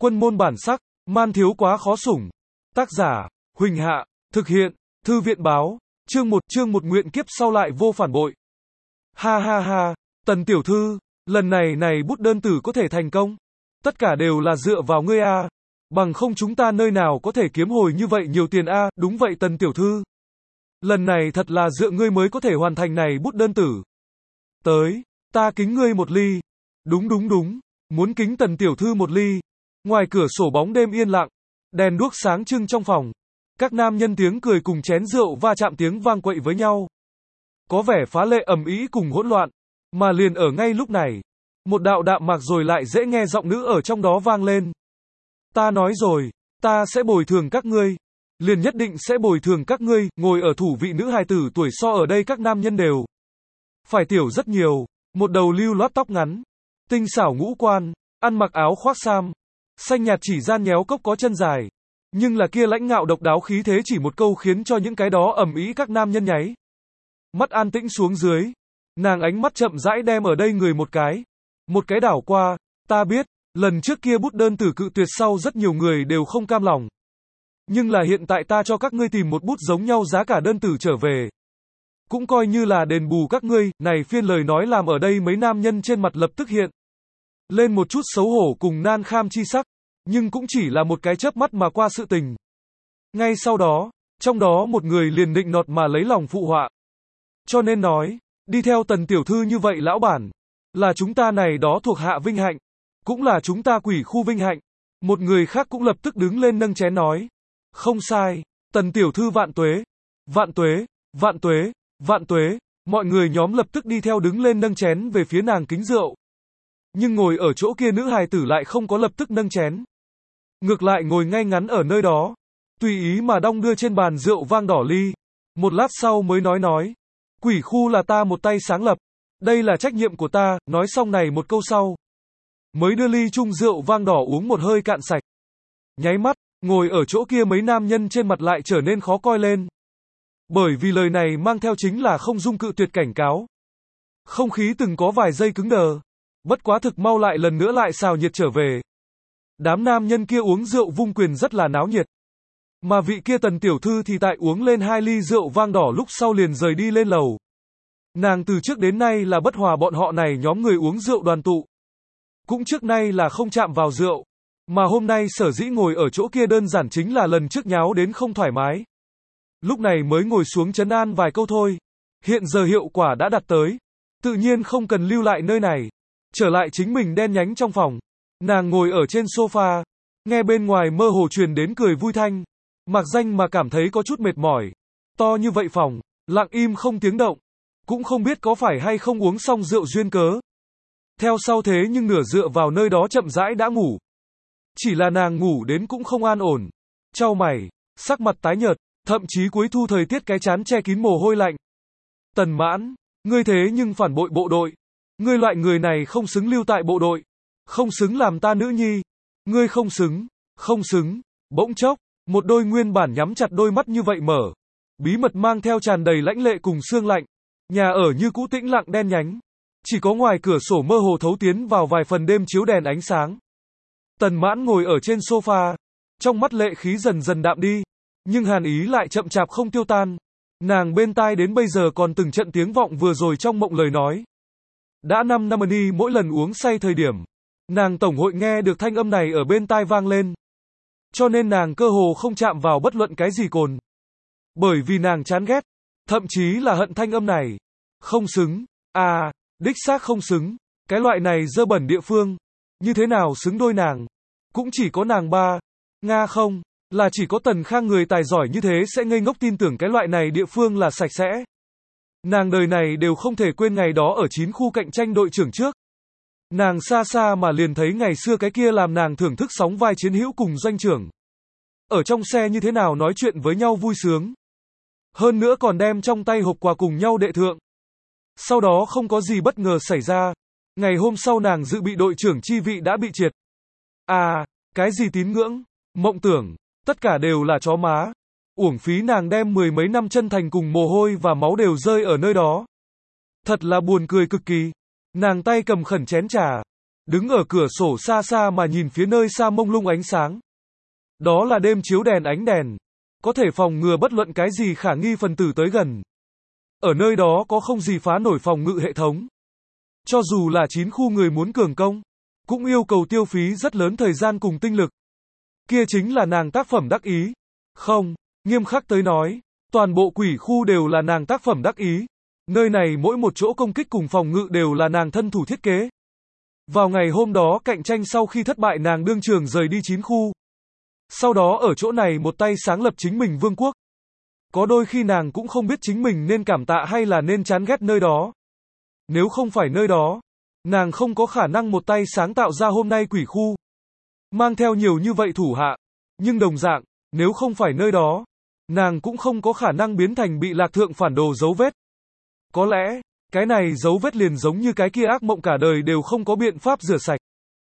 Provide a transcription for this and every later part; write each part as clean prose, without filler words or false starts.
Quân môn bản sắc, man thiếu quá khó sủng. Tác giả, Huỳnh Hạ, thực hiện, Thư viện báo, chương 1 nguyện kiếp sau lại vô phản bội. Ha ha ha, Tần tiểu thư, lần này bút đơn tử có thể thành công. Tất cả đều là dựa vào ngươi a. Bằng không chúng ta nơi nào có thể kiếm hồi như vậy nhiều tiền a. Đúng vậy Tần tiểu thư. Lần này thật là dựa ngươi mới có thể hoàn thành này bút đơn tử. Tới, ta kính ngươi một ly. Đúng, muốn kính Tần tiểu thư một ly. Ngoài cửa sổ bóng đêm yên lặng, đèn đuốc sáng trưng trong phòng. Các nam nhân tiếng cười cùng chén rượu va chạm tiếng vang quậy với nhau. Có vẻ phá lệ ầm ĩ cùng hỗn loạn. Mà liền ở ngay lúc này, một đạo đạm mạc rồi lại dễ nghe giọng nữ ở trong đó vang lên. Ta nói rồi, ta sẽ bồi thường các ngươi. Liền nhất định sẽ bồi thường các ngươi. Ngồi ở thủ vị nữ hài tử tuổi so ở đây các nam nhân đều phải tiểu rất nhiều. Một đầu lưu loát tóc ngắn, tinh xảo ngũ quan, ăn mặc áo khoác sam, xanh nhạt chỉ gian nhéo cốc có chân dài. Nhưng là kia lãnh ngạo độc đáo khí thế chỉ một câu khiến cho những cái đó ầm ĩ các nam nhân nháy mắt an tĩnh xuống dưới. Nàng ánh mắt chậm rãi đem ở đây người một cái đảo qua. Ta biết, lần trước kia bút đơn tử cự tuyệt sau rất nhiều người đều không cam lòng. Nhưng là hiện tại ta cho các ngươi tìm một bút giống nhau giá cả đơn tử trở về. Cũng coi như là đền bù các ngươi. Này phiên lời nói làm ở đây mấy nam nhân trên mặt lập tức hiện lên một chút xấu hổ cùng nan kham chi sắc. Nhưng cũng chỉ là một cái chớp mắt mà qua sự tình. Ngay sau đó, trong đó một người liền định nọt mà lấy lòng phụ họa. Cho nên nói, đi theo Tần tiểu thư như vậy lão bản, là chúng ta này đó thuộc hạ vinh hạnh, cũng là chúng ta quỷ khu vinh hạnh. Một người khác cũng lập tức đứng lên nâng chén nói. Không sai, Tần tiểu thư vạn tuế, vạn tuế, vạn tuế, vạn tuế. Mọi người nhóm lập tức đi theo đứng lên nâng chén về phía nàng kính rượu. Nhưng ngồi ở chỗ kia nữ hài tử lại không có lập tức nâng chén. Ngược lại ngồi ngay ngắn ở nơi đó, tùy ý mà đong đưa trên bàn rượu vang đỏ ly. Một lát sau mới nói. Quỷ khu là ta một tay sáng lập. Đây là trách nhiệm của ta. Nói xong này một câu sau, mới đưa ly chung rượu vang đỏ uống một hơi cạn sạch. Nháy mắt, ngồi ở chỗ kia mấy nam nhân trên mặt lại trở nên khó coi lên. Bởi vì lời này mang theo chính là không dung cự tuyệt cảnh cáo. Không khí từng có vài giây cứng đờ. Bất quá thực mau lại lần nữa lại xào nhiệt trở về. Đám nam nhân kia uống rượu vung quyền rất là náo nhiệt. Mà vị kia Tần tiểu thư thì tại uống lên 2 ly rượu vang đỏ lúc sau liền rời đi lên lầu. Nàng từ trước đến nay là bất hòa bọn họ này nhóm người uống rượu đoàn tụ. Cũng trước nay là không chạm vào rượu. Mà hôm nay sở dĩ ngồi ở chỗ kia đơn giản chính là lần trước nháo đến không thoải mái. Lúc này mới ngồi xuống trấn an vài câu thôi. Hiện giờ hiệu quả đã đạt tới. Tự nhiên không cần lưu lại nơi này. Trở lại chính mình đen nhánh trong phòng. Nàng ngồi ở trên sofa, nghe bên ngoài mơ hồ truyền đến cười vui thanh. Mạc danh mà cảm thấy có chút mệt mỏi. To như vậy phòng, lặng im không tiếng động. Cũng không biết có phải hay không uống xong rượu duyên cớ. Theo sau thế nhưng nửa dựa vào nơi đó chậm rãi đã ngủ. Chỉ là nàng ngủ đến cũng không an ổn. Chau mày, sắc mặt tái nhợt, thậm chí cuối thu thời tiết cái chán che kín mồ hôi lạnh. Tần Mãn, ngươi thế nhưng phản bội bộ đội. Ngươi loại người này không xứng lưu tại bộ đội. Không xứng làm ta nữ nhi. Ngươi không xứng. Bỗng chốc, một đôi nguyên bản nhắm chặt đôi mắt như vậy mở. Bí mật mang theo tràn đầy lãnh lệ cùng sương lạnh. Nhà ở như cũ tĩnh lặng đen nhánh. Chỉ có ngoài cửa sổ mơ hồ thấu tiến vào vài phần đêm chiếu đèn ánh sáng. Tần Mãn ngồi ở trên sofa. Trong mắt lệ khí dần dần đạm đi. Nhưng hàn ý lại chậm chạp không tiêu tan. Nàng bên tai đến bây giờ còn từng trận tiếng vọng vừa rồi trong mộng lời nói. Đã 5 năm đi mỗi lần uống say thời điểm. Nàng tổng hội nghe được thanh âm này ở bên tai vang lên. Cho nên nàng cơ hồ không chạm vào bất luận cái gì cồn. Bởi vì nàng chán ghét. Thậm chí là hận thanh âm này. Không xứng. Đích xác không xứng. Cái loại này dơ bẩn địa phương. Như thế nào xứng đôi nàng. Cũng chỉ có nàng ba. Nga không. Là chỉ có Tần Khang người tài giỏi như thế sẽ ngây ngốc tin tưởng cái loại này địa phương là sạch sẽ. Nàng đời này đều không thể quên ngày đó ở 9 khu cạnh tranh đội trưởng trước. Nàng xa xa mà liền thấy ngày xưa cái kia làm nàng thưởng thức sóng vai chiến hữu cùng doanh trưởng. Ở trong xe như thế nào nói chuyện với nhau vui sướng. Hơn nữa còn đem trong tay hộp quà cùng nhau đệ thượng. Sau đó không có gì bất ngờ xảy ra. Ngày hôm sau nàng dự bị đội trưởng chi vị đã bị triệt. Cái gì tín ngưỡng, mộng tưởng, tất cả đều là chó má. Uổng phí nàng đem 10 mấy năm chân thành cùng mồ hôi và máu đều rơi ở nơi đó. Thật là buồn cười cực kỳ. Nàng tay cầm khẩn chén trà, đứng ở cửa sổ xa xa mà nhìn phía nơi xa mông lung ánh sáng. Đó là đêm chiếu đèn ánh đèn, có thể phòng ngừa bất luận cái gì khả nghi phần tử tới gần. Ở nơi đó có không gì phá nổi phòng ngự hệ thống. Cho dù là 9 khu người muốn cường công, cũng yêu cầu tiêu phí rất lớn thời gian cùng tinh lực. Kia chính là nàng tác phẩm đắc ý. Không, nghiêm khắc tới nói, toàn bộ quỷ khu đều là nàng tác phẩm đắc ý. Nơi này mỗi một chỗ công kích cùng phòng ngự đều là nàng thân thủ thiết kế. Vào ngày hôm đó cạnh tranh sau khi thất bại nàng đương trường rời đi 9 khu. Sau đó ở chỗ này một tay sáng lập chính mình vương quốc. Có đôi khi nàng cũng không biết chính mình nên cảm tạ hay là nên chán ghét nơi đó. Nếu không phải nơi đó, nàng không có khả năng một tay sáng tạo ra hôm nay quỷ khu. Mang theo nhiều như vậy thủ hạ. Nhưng đồng dạng, nếu không phải nơi đó, nàng cũng không có khả năng biến thành bị lạc thượng phản đồ dấu vết. Có lẽ, cái này dấu vết liền giống như cái kia ác mộng cả đời đều không có biện pháp rửa sạch.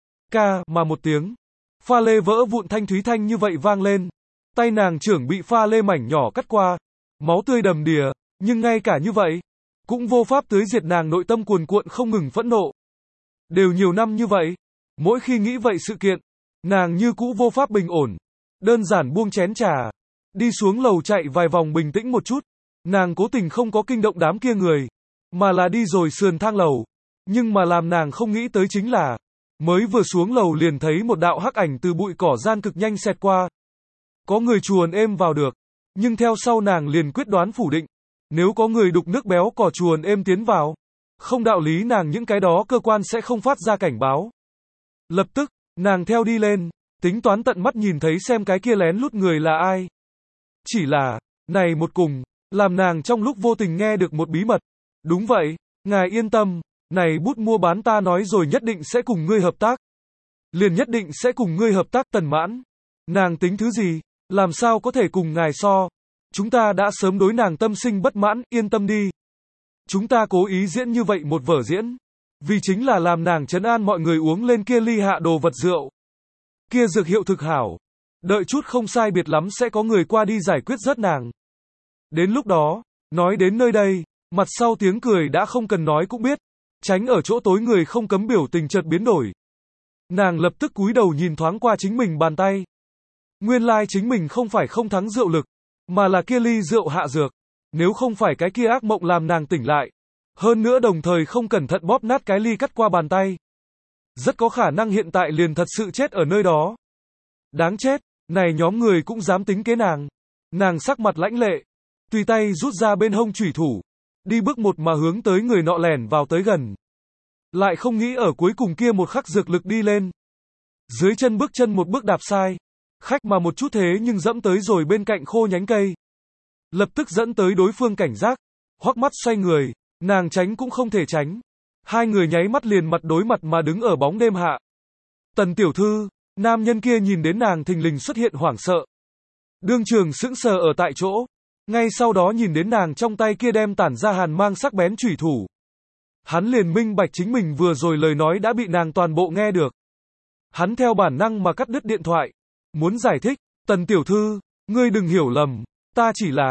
Mà một tiếng, pha lê vỡ vụn thanh thúy thanh như vậy vang lên. Tay nàng trưởng bị pha lê mảnh nhỏ cắt qua, máu tươi đầm đìa, nhưng ngay cả như vậy, cũng vô pháp tưới diệt nàng nội tâm cuồn cuộn không ngừng phẫn nộ. Đều nhiều năm như vậy, mỗi khi nghĩ vậy sự kiện, nàng như cũ vô pháp bình ổn. Đơn giản buông chén trà, đi xuống lầu chạy vài vòng bình tĩnh một chút. Nàng cố tình không có kinh động đám kia người, mà là đi rồi sườn thang lầu. Nhưng mà làm nàng không nghĩ tới chính là, mới vừa xuống lầu liền thấy một đạo hắc ảnh từ bụi cỏ gian cực nhanh xẹt qua. Có người chuồn êm vào được, nhưng theo sau nàng liền quyết đoán phủ định. Nếu có người đục nước béo cỏ chuồn êm tiến vào, không đạo lý nàng những cái đó cơ quan sẽ không phát ra cảnh báo. Lập tức, nàng theo đi lên, tính toán tận mắt nhìn thấy xem cái kia lén lút người là ai. Chỉ là, này một cùng, làm nàng trong lúc vô tình nghe được một bí mật. Đúng vậy, ngài yên tâm, này bút mua bán ta nói rồi nhất định sẽ cùng ngươi hợp tác. Liền nhất định sẽ cùng ngươi hợp tác. Tần Mãn. Nàng tính thứ gì, làm sao có thể cùng ngài so. Chúng ta đã sớm đối nàng tâm sinh bất mãn, yên tâm đi. Chúng ta cố ý diễn như vậy một vở diễn, vì chính là làm nàng trấn an mọi người uống lên kia ly hạ đồ vật rượu. Kia dược hiệu thực hảo. Đợi chút không sai biệt lắm sẽ có người qua đi giải quyết rớt nàng. Đến lúc đó, nói đến nơi đây, mặt sau tiếng cười đã không cần nói cũng biết. Tránh ở chỗ tối người không cấm biểu tình chợt biến đổi. Nàng lập tức cúi đầu nhìn thoáng qua chính mình bàn tay. Nguyên lai chính mình không phải không thắng rượu lực, mà là kia ly rượu hạ dược. Nếu không phải cái kia ác mộng làm nàng tỉnh lại, hơn nữa đồng thời không cẩn thận bóp nát cái ly cắt qua bàn tay, rất có khả năng hiện tại liền thật sự chết ở nơi đó. Đáng chết, này nhóm người cũng dám tính kế nàng. Nàng sắc mặt lãnh lệ, tùy tay rút ra bên hông chủy thủ, đi bước một mà hướng tới người nọ lẻn vào tới gần. Lại không nghĩ ở cuối cùng kia một khắc dược lực đi lên. Dưới chân bước chân một bước đạp sai, khách mà một chút thế nhưng dẫm tới rồi bên cạnh khô nhánh cây. Lập tức dẫn tới đối phương cảnh giác, hoắc mắt xoay người, nàng tránh cũng không thể tránh. Hai người nháy mắt liền mặt đối mặt mà đứng ở bóng đêm hạ. Tần tiểu thư, nam nhân kia nhìn đến nàng thình lình xuất hiện hoảng sợ. Đương trường sững sờ ở tại chỗ, ngay sau đó nhìn đến nàng trong tay kia đem tản ra hàn mang sắc bén chủy thủ. Hắn liền minh bạch chính mình vừa rồi lời nói đã bị nàng toàn bộ nghe được. Hắn theo bản năng mà cắt đứt điện thoại, muốn giải thích, Tần tiểu thư, ngươi đừng hiểu lầm, ta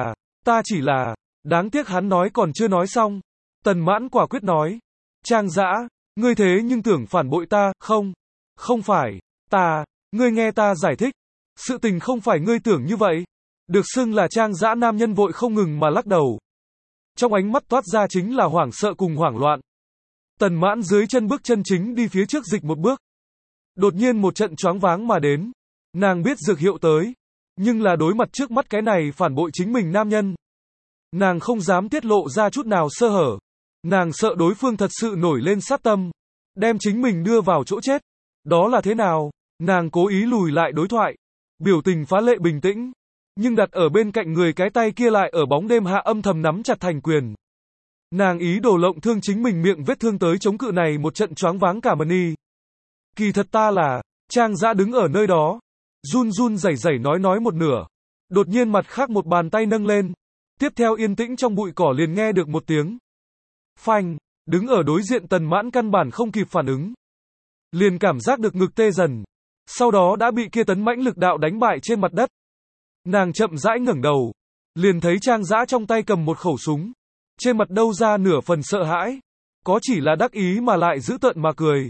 chỉ là, đáng tiếc hắn nói còn chưa nói xong. Tần Mãn quả quyết nói, Trang Dã, ngươi thế nhưng tưởng phản bội ta, không phải, ngươi nghe ta giải thích, sự tình không phải ngươi tưởng như vậy. Được xưng là Trang Dã nam nhân vội không ngừng mà lắc đầu. Trong ánh mắt toát ra chính là hoảng sợ cùng hoảng loạn. Tần Mãn dưới chân bước chân chính đi phía trước dịch một bước. Đột nhiên một trận choáng váng mà đến. Nàng biết dược hiệu tới, nhưng là đối mặt trước mắt cái này phản bội chính mình nam nhân. Nàng không dám tiết lộ ra chút nào sơ hở. Nàng sợ đối phương thật sự nổi lên sát tâm, đem chính mình đưa vào chỗ chết. Đó là thế nào? Nàng cố ý lùi lại đối thoại, biểu tình phá lệ bình tĩnh, nhưng đặt ở bên cạnh người cái tay kia lại ở bóng đêm hạ âm thầm nắm chặt thành quyền. Nàng ý đồ lộng thương chính mình miệng vết thương tới chống cự này một trận choáng váng cả mần y. Kỳ thật ta là, Trang Dã đứng ở nơi đó, run run rẩy rẩy nói một nửa. Đột nhiên mặt khác một bàn tay nâng lên, tiếp theo yên tĩnh trong bụi cỏ liền nghe được một tiếng phanh, đứng ở đối diện Tần Mãn căn bản không kịp phản ứng. Liền cảm giác được ngực tê dần, sau đó đã bị kia tấn mãnh lực đạo đánh bại trên mặt đất. Nàng chậm rãi ngẩng đầu, liền thấy Trang Dã trong tay cầm một khẩu súng, trên mặt đâu ra nửa phần sợ hãi, có chỉ là đắc ý mà lại dữ tợn mà cười.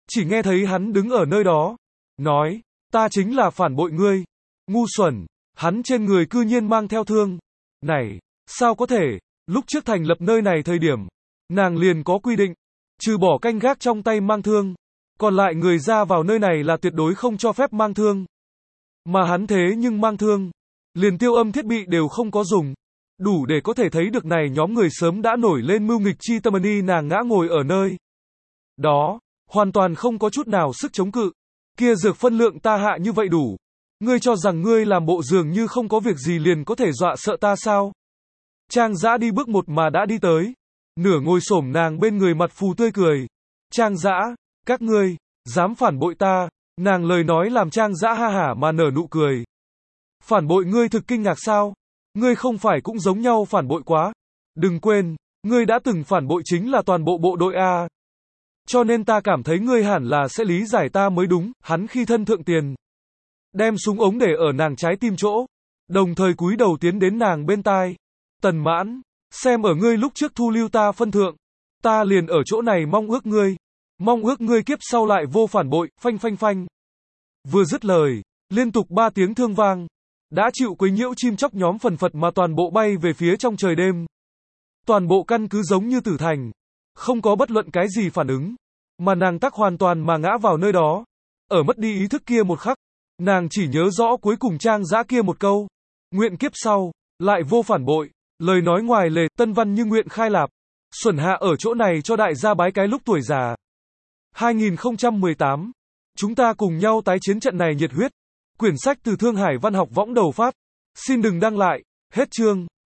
Chỉ nghe thấy hắn đứng ở nơi đó, nói, ta chính là phản bội ngươi. Ngu xuẩn, hắn trên người cư nhiên mang theo thương. Này, sao có thể, lúc trước thành lập nơi này thời điểm, nàng liền có quy định, trừ bỏ canh gác trong tay mang thương, còn lại người ra vào nơi này là tuyệt đối không cho phép mang thương. Mà hắn thế nhưng mang thương, liền tiêu âm thiết bị đều không có dùng. Đủ để có thể thấy được này nhóm người sớm đã nổi lên mưu nghịch chi tâm ni nàng ngã ngồi ở nơi đó, hoàn toàn không có chút nào sức chống cự. Kia dược phân lượng ta hạ như vậy đủ. Ngươi cho rằng ngươi làm bộ dường như không có việc gì liền có thể dọa sợ ta sao? Trang Dã đi bước một mà đã đi tới. Nửa ngồi xổm nàng bên người mặt phù tươi cười. Trang Dã, các ngươi, dám phản bội ta. Nàng lời nói làm Trang Dã ha hả mà nở nụ cười. Phản bội ngươi thực kinh ngạc sao? Ngươi không phải cũng giống nhau phản bội quá. Đừng quên, ngươi đã từng phản bội chính là toàn bộ bộ đội A. Cho nên ta cảm thấy ngươi hẳn là sẽ lý giải ta mới đúng. Hắn khi thân thượng tiền, đem súng ống để ở nàng trái tim chỗ, đồng thời cúi đầu tiến đến nàng bên tai. Tần Mãn, xem ở ngươi lúc trước thu lưu ta phân thượng, ta liền ở chỗ này mong ước ngươi kiếp sau lại vô phản bội. Phanh phanh phanh. Vừa dứt lời, liên tục 3 tiếng thương vang, đã chịu quấy nhiễu chim chóc nhóm phần phật mà toàn bộ bay về phía trong trời đêm. Toàn bộ căn cứ giống như tử thành, không có bất luận cái gì phản ứng, mà nàng tắc hoàn toàn mà ngã vào nơi đó. Ở mất đi ý thức kia một khắc, nàng chỉ nhớ rõ cuối cùng Trang Dã kia một câu, nguyện kiếp sau lại vô phản bội, lời nói ngoài lề, tân văn như nguyện khai lạp. Xuẩn hạ ở chỗ này cho đại gia bái cái lúc tuổi già. 2018, chúng ta cùng nhau tái chiến trận này nhiệt huyết. Quyển sách từ Thương Hải Văn học Võng đầu phát. Xin đừng đăng lại. Hết chương.